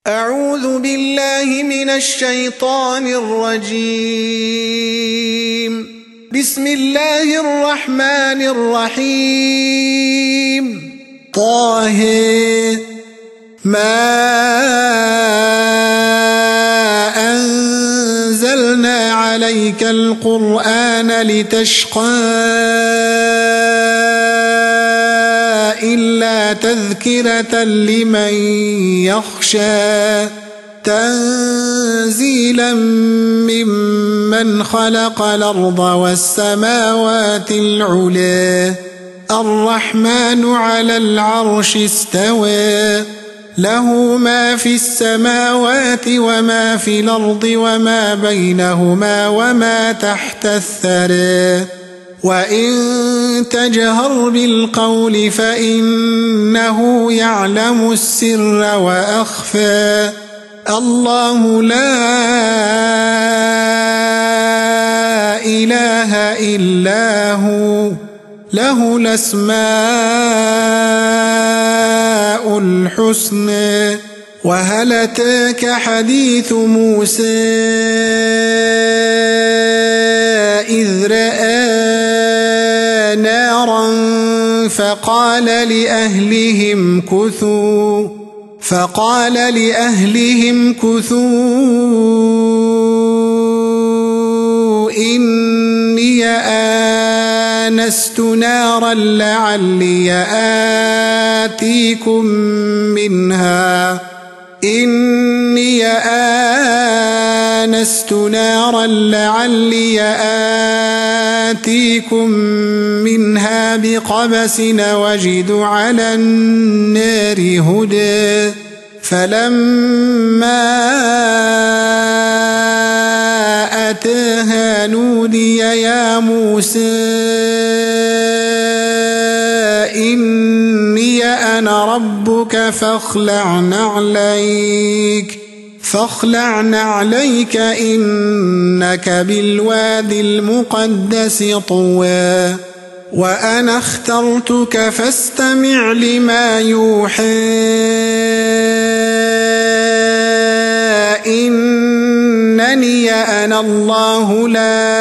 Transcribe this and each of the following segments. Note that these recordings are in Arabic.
أعوذ بالله من الشيطان الرجيم. بسم الله الرحمن الرحيم. طه ما أنزلنا عليك القرآن لتشقى إلا تذكرة لمن يخشى تنزيلا ممن خلق الأرض والسماوات العلى الرحمن على العرش استوى له ما في السماوات وما في الأرض وما بينهما وما تحت الثرى وإن تجهر بالقول فإنه يعلم السر وأخفى الله لا إله إلا هو له الأسماء الحسنى وهل أتاك حديث موسى إذ رأى نارا فقال لأهلهم كثوا إني آنست نارا لعلي آتيكم منها بقبس وجد على النار هدى فلما أتاها نودي يا موسى إني أنا ربك فاخلع نعليك إنك بالوادي المقدس طوى وأنا اخترتك فاستمع لما يوحى إنني أنا الله لا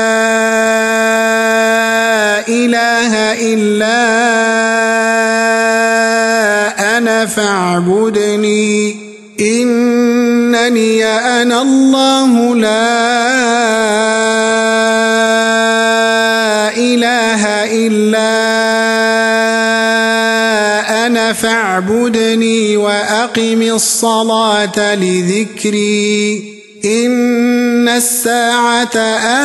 إله إلا أنا فاعبدني إنني أنا الله لا إله إلا أنا فاعبدني وأقم الصلاة لذكري إن الساعة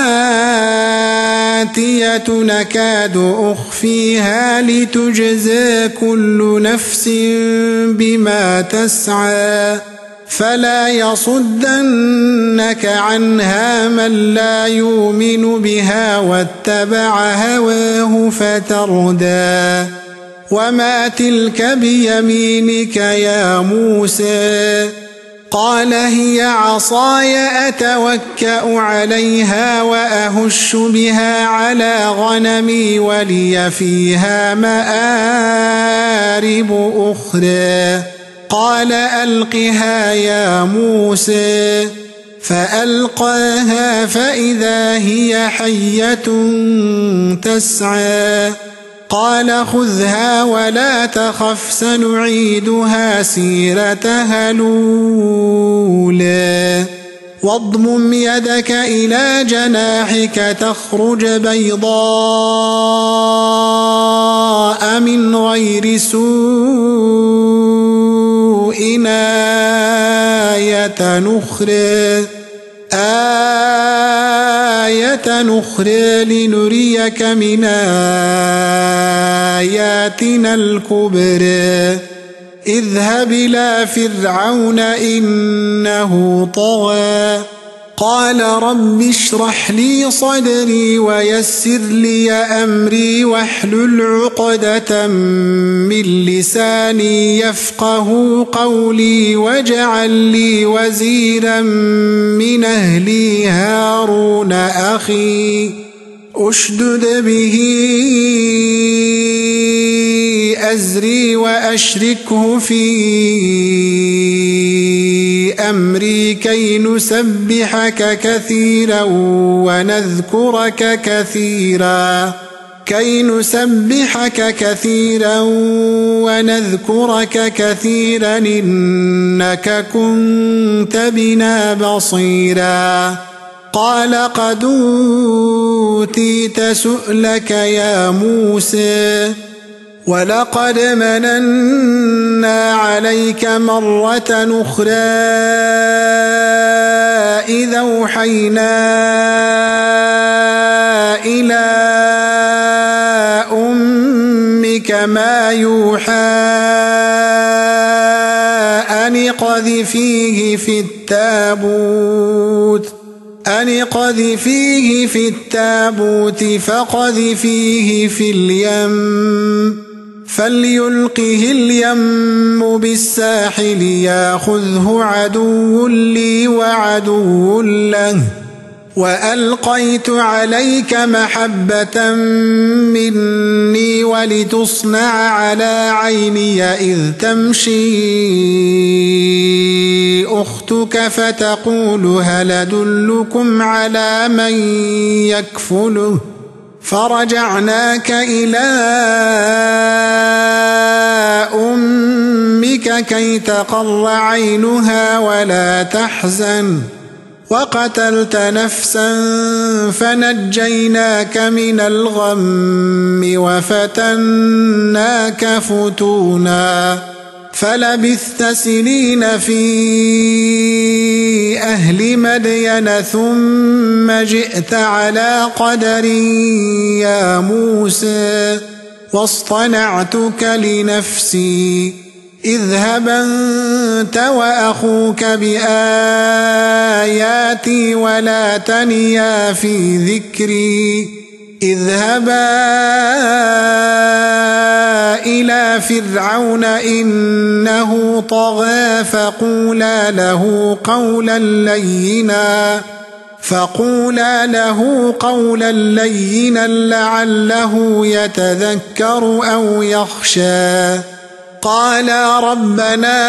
آتية نكاد أخفيها لتجزى كل نفس بما تسعى فلا يصدنك عنها من لا يؤمن بها واتبع هواه فتردى وما تلك بيمينك يا موسى قال هي عصاي أتوكأ عليها وأهش بها على غنمي ولي فيها مآرب أخرى قال ألقها يا موسى فألقاها فإذا هي حية تسعى قال خذها ولا تخف سنعيدها سيرتها الأولى واضمم يدك إلى جناحك تخرج بيضاء من غير سوء آية نخرى لنريك من آياتنا الكبرى اذهب إلى فرعون إنه طغى قال رب اشرح لي صدري ويسر لي أمري واحلل عقدة من لساني يفقه قولي واجعل لي وزيرا من أهلي هارون أخي أشدد به أزري وأشركه في أمري كي نسبحك كثيرا ونذكرك كثيرا إنك كنت بنا بصيرا قال قد أوتيت سؤلك يا موسى ولقد مننا عليك مرة أخرى إذا أوحينا إلى أمك ما يوحى أن اقذفيه في التابوت فقذفيه في اليم فليلقه اليم بالساحل ياخذه عدو لي وعدو له وألقيت عليك محبة مني ولتصنع على عيني إذ تمشي أختك فتقول هل أدلكم على من يكفله فرجعناك إلى أمك كي تقر عينها ولا تحزن وقتلت نفسا فنجيناك من الغم وفتناك فتونا فلبثت سنين في أهل مدين ثم جئت على قدر يا موسى واصطنعتك لنفسي اذهب أنت وأخوك بآياتي ولا تنيا في ذكري اذهبا إلى فرعون إنه طغى فقولا له قولا لينا لعله يتذكر أو يخشى قالا ربنا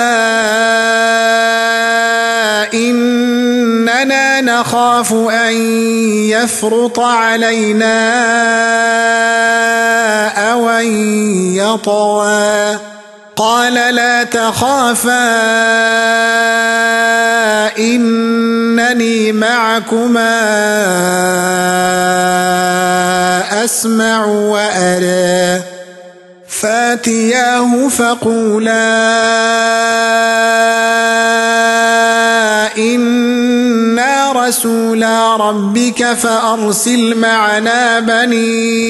إننا نخاف أن يفرط علينا أو أن يطغى قال لا تخافا إنني معكما أسمع وأرى فاتياه فقولا إنا رسولا ربك فأرسل معنا بني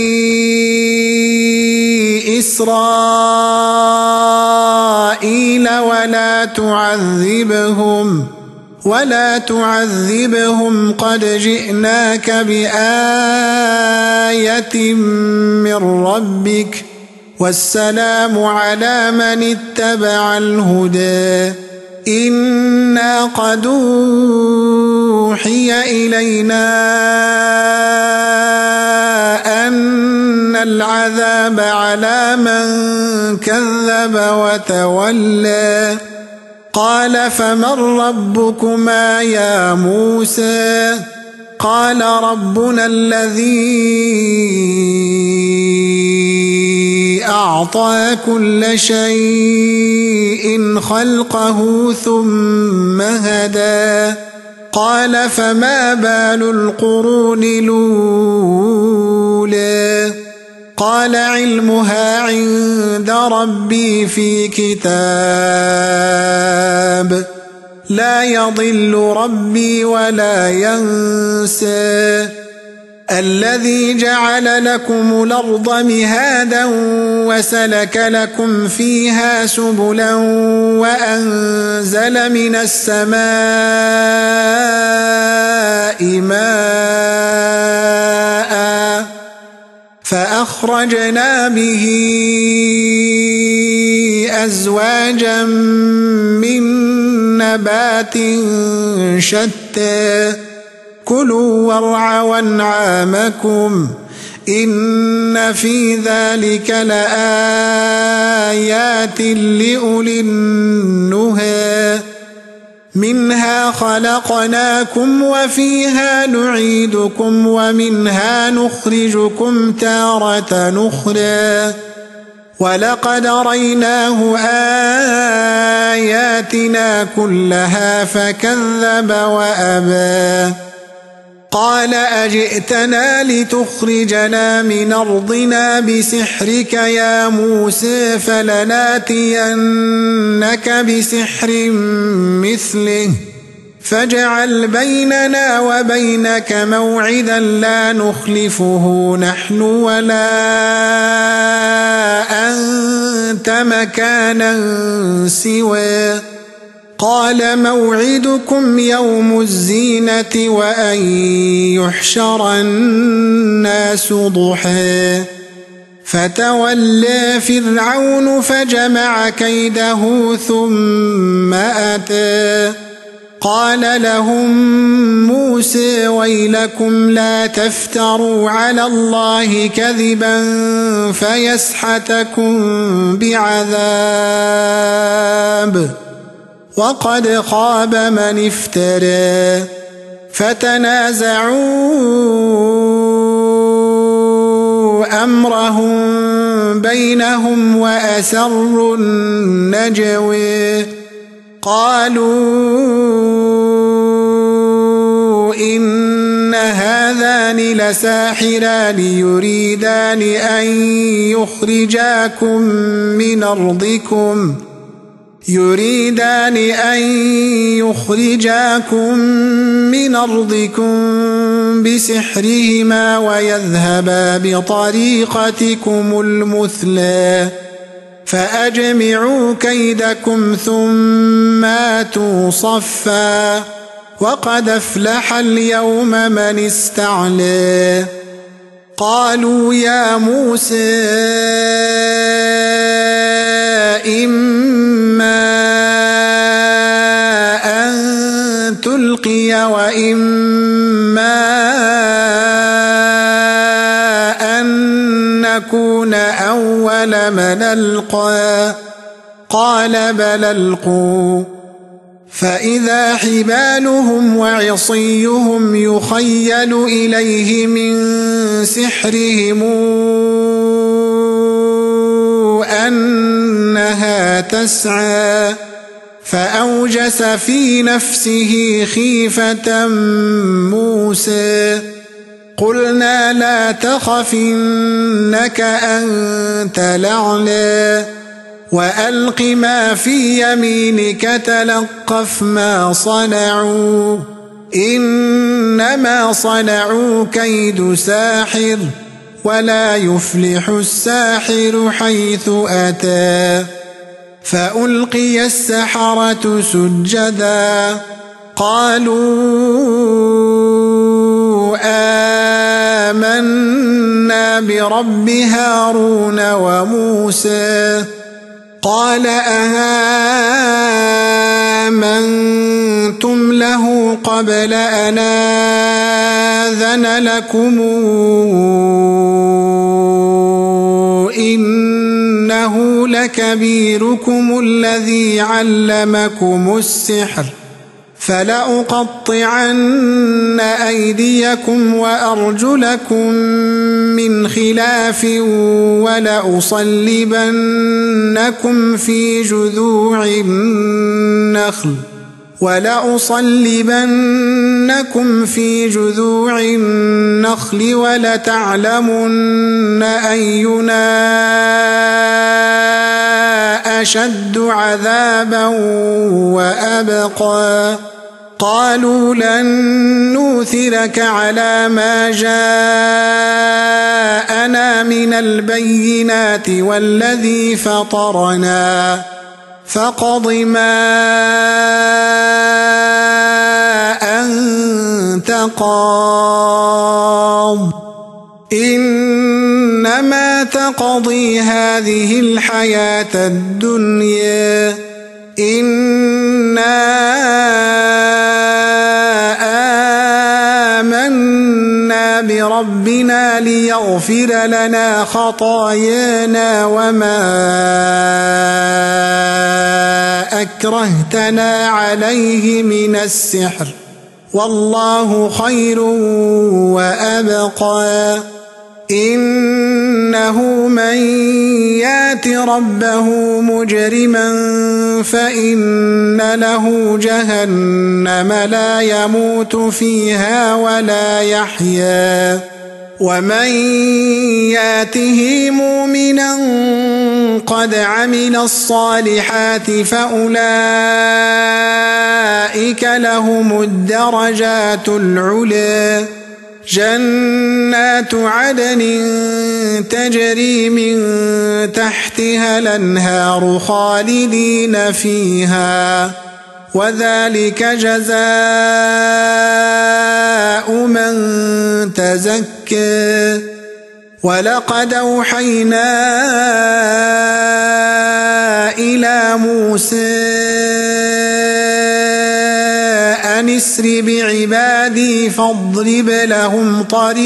إسرائيل ولا تعذبهم قد جئناك بآية من ربك والسلام على من اتبع الهدى إنا قد أوحي إلينا أن العذاب على من كذب وتولى قال فمن ربكما يا موسى قال ربنا الذي أعطى كل شيء خلقه ثم هدى قال فما بال القرون الأولى قال علمها عند ربي في كتاب لا يضل ربي ولا ينسى الذي جعل لكم الأرض مهادا وسلك لكم فيها سبلا وأنزل من السماء ماء فأخرجنا به أزواجا من نبات شتى كلوا وارعوا أنعامكم إن في ذلك لآيات لأولي النهى منها خلقناكم وفيها نعيدكم ومنها نخرجكم تارة نخرى ولقد ريناه آياتنا كلها فكذب وأبى قال أجئتنا لتخرجنا من أرضنا بسحرك يا موسى فلناتينك بسحر مثله فاجعل بيننا وبينك موعدا لا نخلفه نحن ولا أنت مكانا سواه قال موعدكم يوم الزينة وأن يحشر الناس ضحى فتولى فرعون فجمع كيده ثم أتى قال لهم موسى ويلكم لا تفتروا على الله كذبا فيسحتكم بعذاب وقد خاب من افترى فتنازعوا أمرهم بينهم وأسروا النجوى قالوا إن هذان لساحران يريدان أن يخرجاكم من أرضكم بسحرهما ويذهبا بطريقتكم المثلى فأجمعوا كيدكم ثم آتوا صفا وقد أفلح اليوم من استعلى قالوا يا موسى إما أن تلقي وإما أن نكون أول من ألقى قال بل ألقوا فإذا حبالهم وعصيهم يخيل إليه من سحرهم أنها تسعى فأوجس في نفسه خيفة موسى قلنا لا تخف إنك أنت الأعلى وألق ما في يمينك تلقف ما صنعوا إنما صنعوا كيد ساحر ولا يفلح الساحر حيث أتى فألقي السحرة سجدا قالوا آمنا برب هارون وموسى قال آمنتم له قبل أن آذن لكم إنه لكبيركم الذي علمكم السحر فلأقطعن أيديكم وأرجلكم من خلاف ولأصلبنكم في جذوع النخل ولتعلمن أينا أشد عذابا وأبقى قالوا لن نؤثرك على ما جاءنا من البينات والذي فطرنا فاقض ما أنت قاض إنما تقضي هذه الحياة الدنيا إنا آمنا بربنا ليغفر يغفر لنا خطايانا وما أكرهتنا عليه من السحر والله خير وأبقى إنه من يات ربه مجرما فإن له جهنم لا يموت فيها ولا يحيا ومن ياته مؤمنا قد عمل الصالحات فأولئك لهم الدرجات العلى جنات عدن تجري من تحتها الأنهار خالدين فيها وذلك جزاء من تزكى ولقد أوحينا إلى موسى أن اسر بعبادي فاضرب لهم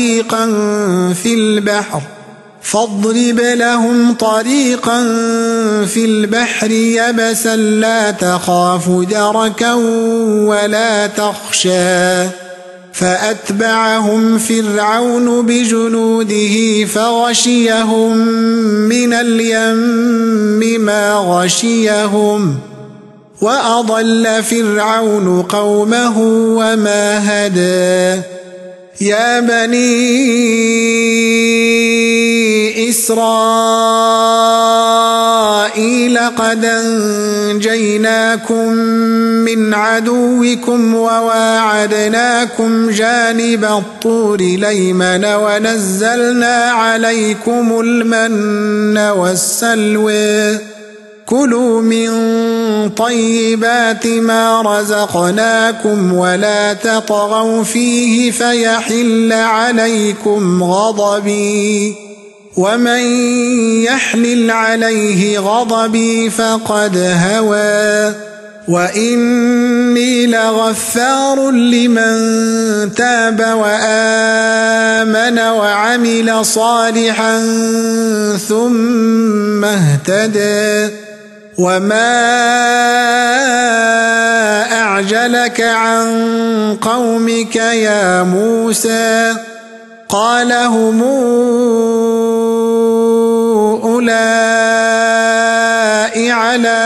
طريقا في البحر يبسا لا تخاف دركا ولا تخشى فأتبعهم فرعون بجنوده فغشيهم من اليم ما غشيهم وأضل فرعون قومه وما هدى يا بني إسرائيل قد أنجيناكم من عدوكم وواعدناكم جانب الطور الأيمن ونزلنا عليكم المن والسلوى كلوا من طيبات ما رزقناكم ولا تطغوا فيه فيحل عليكم غضبي ومن يحلل عليه غضبي فقد هوى وإني لغفار لمن تاب وآمن وعمل صالحا ثم اهتدى وما أعجلك عن قومك يا موسى قال هم أولئك على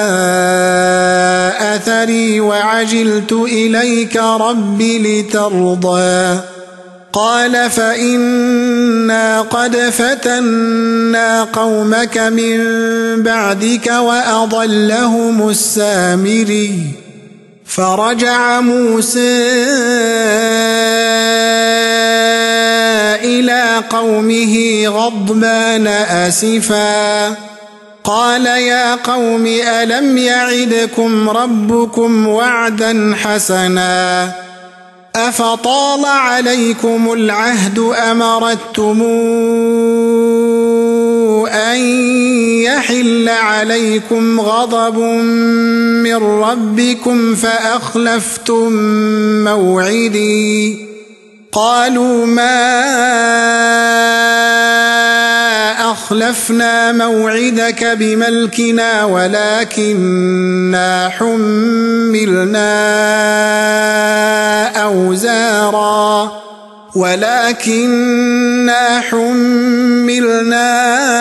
أثري وعجلت إليك رب لترضى قال فإنا قد فتنا قومك من بعدك وأضلهم السامري فرجع موسى إلى قومه غضبان أسفا قال يا قوم ألم يعدكم ربكم وعدا حسنا أفطال عليكم العهد أم أردتم أن يحل عليكم غضب من ربكم فأخلفتم موعدي قالوا ما أخلفنا موعدك بملكنا ولكننا حملنا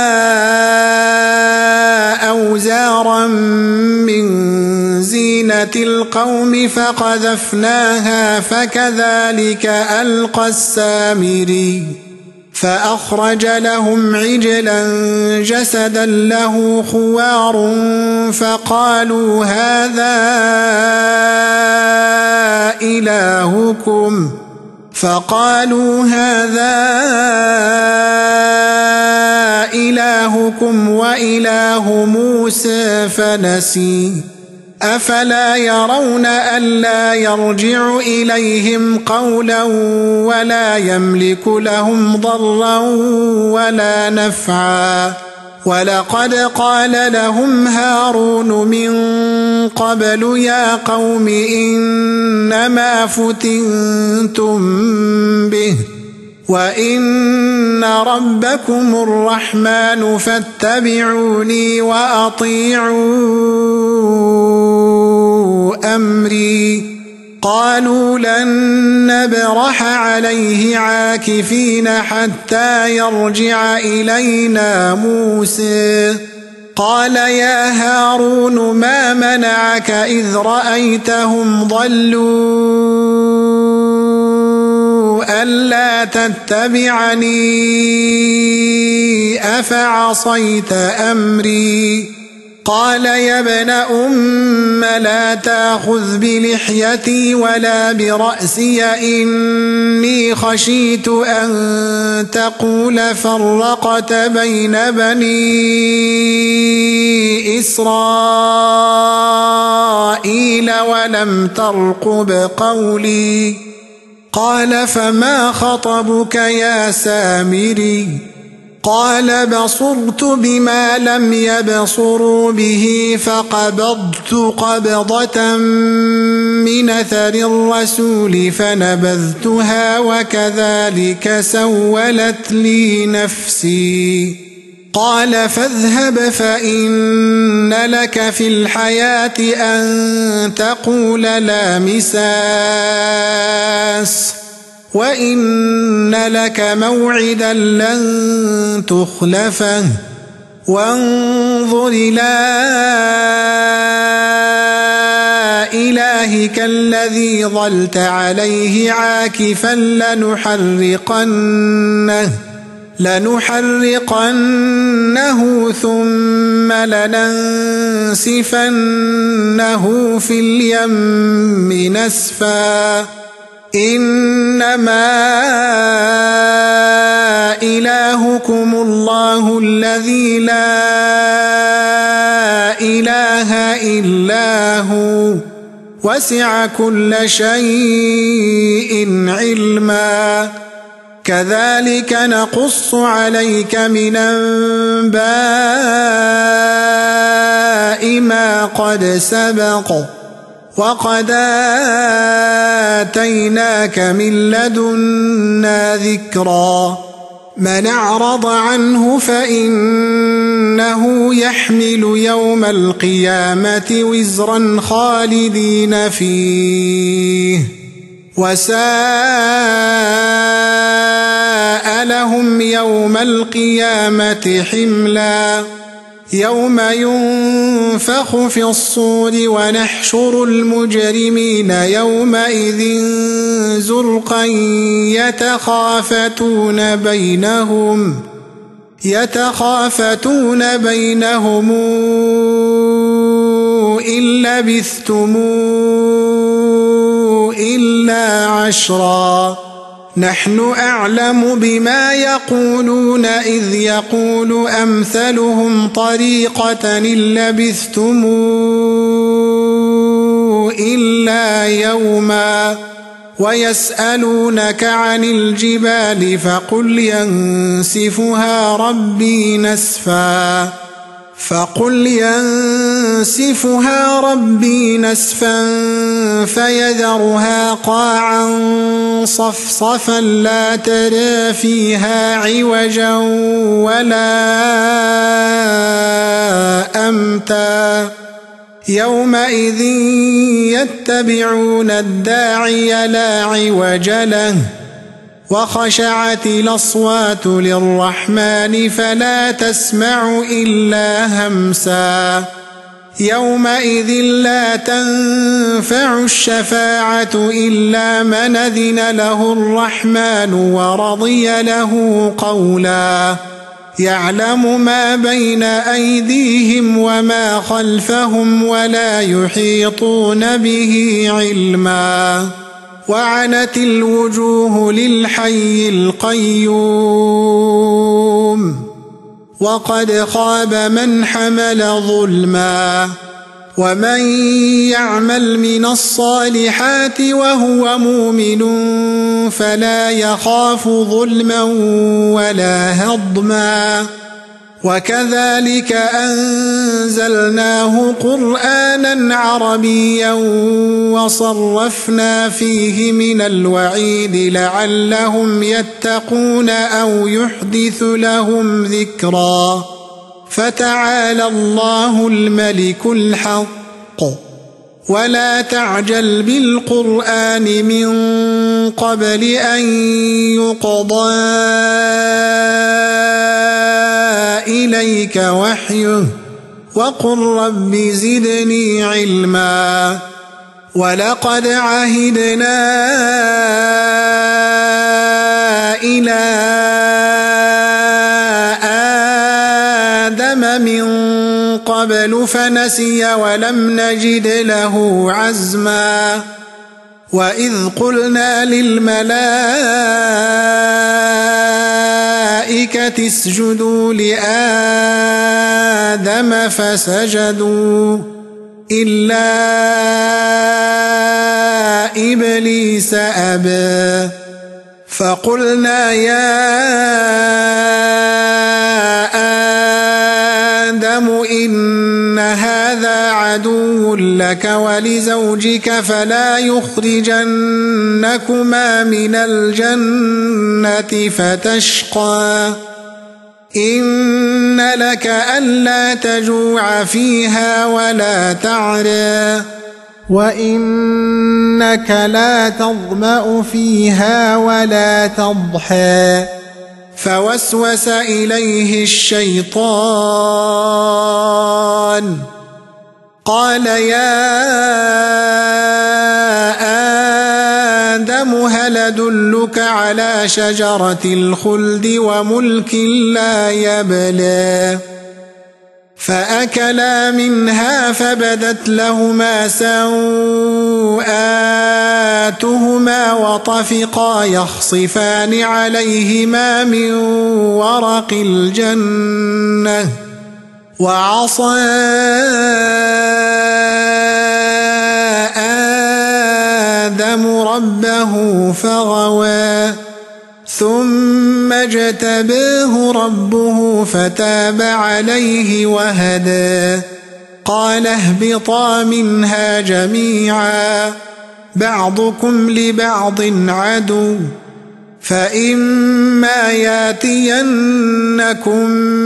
أوزارا من زينة القوم فقذفناها فكذلك ألقى السامري فأخرج لهم عجلا جسدا له خوار فقالوا هذا إلهكم وإله موسى فنسي أفلا يرون ألا يرجع إليهم قولا ولا يملك لهم ضرا ولا نفعا ولقد قال لهم هارون من قبل يا قوم إنما فتنتم به وإن ربكم الرحمن فاتبعوني وأطيعوا أمري قالوا لن نبرح عليه عاكفين حتى يرجع إلينا موسى قال يا هارون ما منعك إذ رأيتهم ضلوا ألا تتبعني أفعصيت أمري قال يا ابن أم لا تأخذ بلحيتي ولا برأسي إني خشيت أن تقول فرقت بين بني إسرائيل ولم ترقب قولي قال فما خطبك يا سامري قال بصرت بما لم يبصروا به فقبضت قبضة من أثر الرسول فنبذتها وكذلك سولت لي نفسي قال فاذهب فإن لك في الحياة أن تقول لا مساس وإن لك موعدا لن تخلفه وانظر إلى إلهك الذي ظلت عليه عاكفا لنحرقنه ثم لننسفنه في اليم نسفا إنما إلهكم الله الذي لا إله إلا هو وسع كل شيء علما كذلك نقص عليك من أنباء ما قد سبق وقد آتيناك من لدنا ذكرا من أعرض عنه فإنه يحمل يوم القيامة وزرا خالدين فيه وساء لهم يوم القيامة حملا يوم ينفخ في الصور ونحشر المجرمين يومئذ زرقا يتخافتون بينهم إن لبثتم إلا عشرا نحن أعلم بما يقولون إذ يقول أمثلهم طريقة إن لبثتم إلا يوما ويسألونك عن الجبال فقل ينسفها ربي نسفا فيذرها قاعا صفصفا لا ترى فيها عوجا ولا أمتا يومئذ يتبعون الداعي لا عوج له وخشعت الأصوات للرحمن فلا تسمع إلا همسا يومئذ لا تنفع الشفاعة إلا من أذن له الرحمن ورضي له قولا يعلم ما بين أيديهم وما خلفهم ولا يحيطون به علما وعنت الوجوه للحي القيوم وقد خاب من حمل ظلما ومن يعمل من الصالحات وهو مؤمن فلا يخاف ظلما ولا هضما وكذلك أنزلناه قرآنا عربيا وصرفنا فيه من الوعيد لعلهم يتقون أو يحدث لهم ذكرا فتعالى الله الملك الحق ولا تعجل بالقرآن من قبل أن يقضى إليك وحيه وقل رب زدني علما ولقد عهدنا إلى آدم من قبل فنسي ولم نجد له عزما وإذ قلنا للملائكة اسجدوا لآدم فسجدوا إلا إبليس أبى فقلنا يا آدم إن هذا عدو لك ولزوجك فلا يخرجنكما من الجنة فتشقى إن لك ألا تجوع فيها ولا تعرى وإنك لا تظمأ فيها ولا تضحى فوسوس إليه الشيطان قال يا آدم هل أدلك على شجرة الخلد وملك لا يبلى فأكلا منها فبدت لهما سوآتهما وطفقا يخصفان عليهما من ورق الجنة وعصى آدم ربه فغوى ثم اجتباه ربه فتاب عليه وهدى قال اهبطا منها جميعا بعضكم لبعض عدو فإما ياتينكم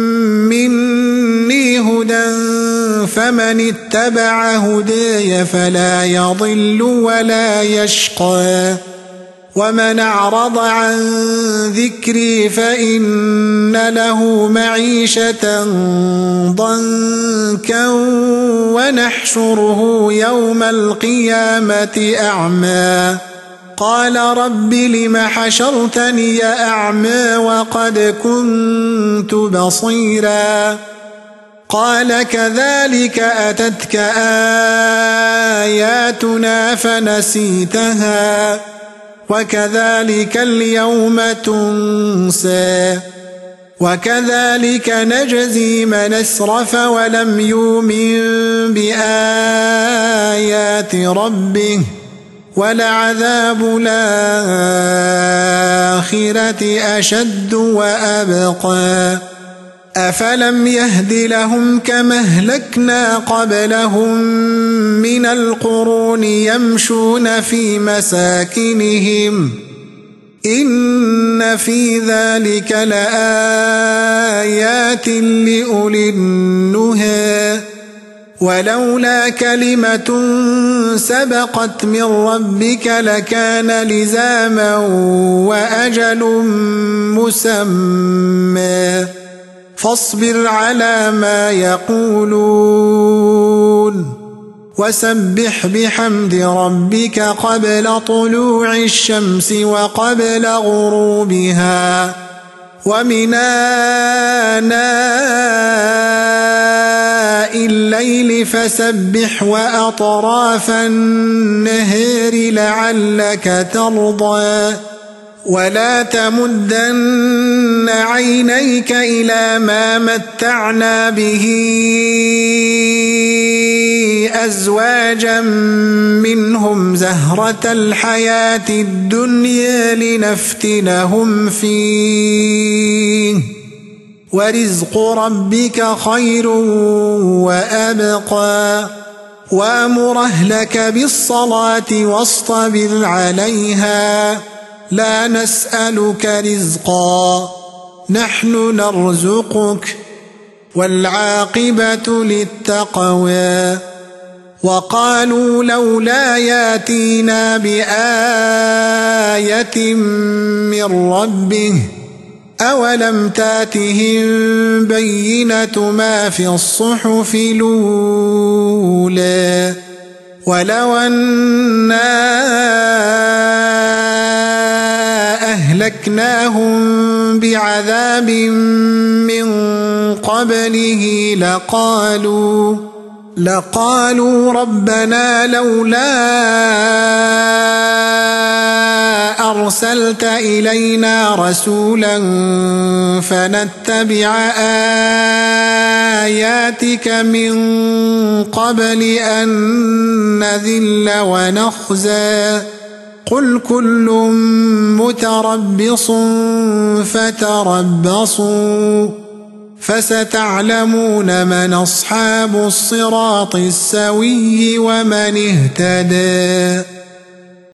مني هدى فمن اتبع هداي فلا يضل ولا يشقى ومن أعرض عن ذكري فإن له معيشة ضنكا ونحشره يوم القيامة أعمى قال رب لم حشرتني أعمى وقد كنت بصيرا قال كذلك أتتك آياتنا فنسيتها وكذلك اليوم تنسى وكذلك نجزي من اسرف ولم يؤمن بآيات ربه ولعذاب الآخرة أشد وأبقى أفلم يهد لهم كما أهلكنا قبلهم من القرون يمشون في مساكنهم إن في ذلك لآيات لأولي النهى ولولا كلمة سبقت من ربك لكان لزاما وأجل مسمى فاصبر على ما يقولون وسبح بحمد ربك قبل طلوع الشمس وقبل غروبها ومن آناء الليل فسبح وأطراف النهار لعلك ترضى ولا تمدن عينيك إلى ما متعنا به أزواجا منهم زهرة الحياة الدنيا لنفتنهم فيه ورزق ربك خير وأبقى وأمر أهلك بالصلاة واصطبر عليها لا نسألك رزقا نحن نرزقك والعاقبة للتقوى وقالوا لولا ياتينا بآية من ربه أولم تاتهم بينة ما في الصحف الأولى ولو أنا أهلكناهم بعذاب من قبله لقالوا ربنا لولا أرسلت إلينا رسولا فنتبع آياتك من قبل أن نذل ونخزى قل كل متربص فتربصوا فستعلمون من أصحاب الصراط السوي ومن اهتدى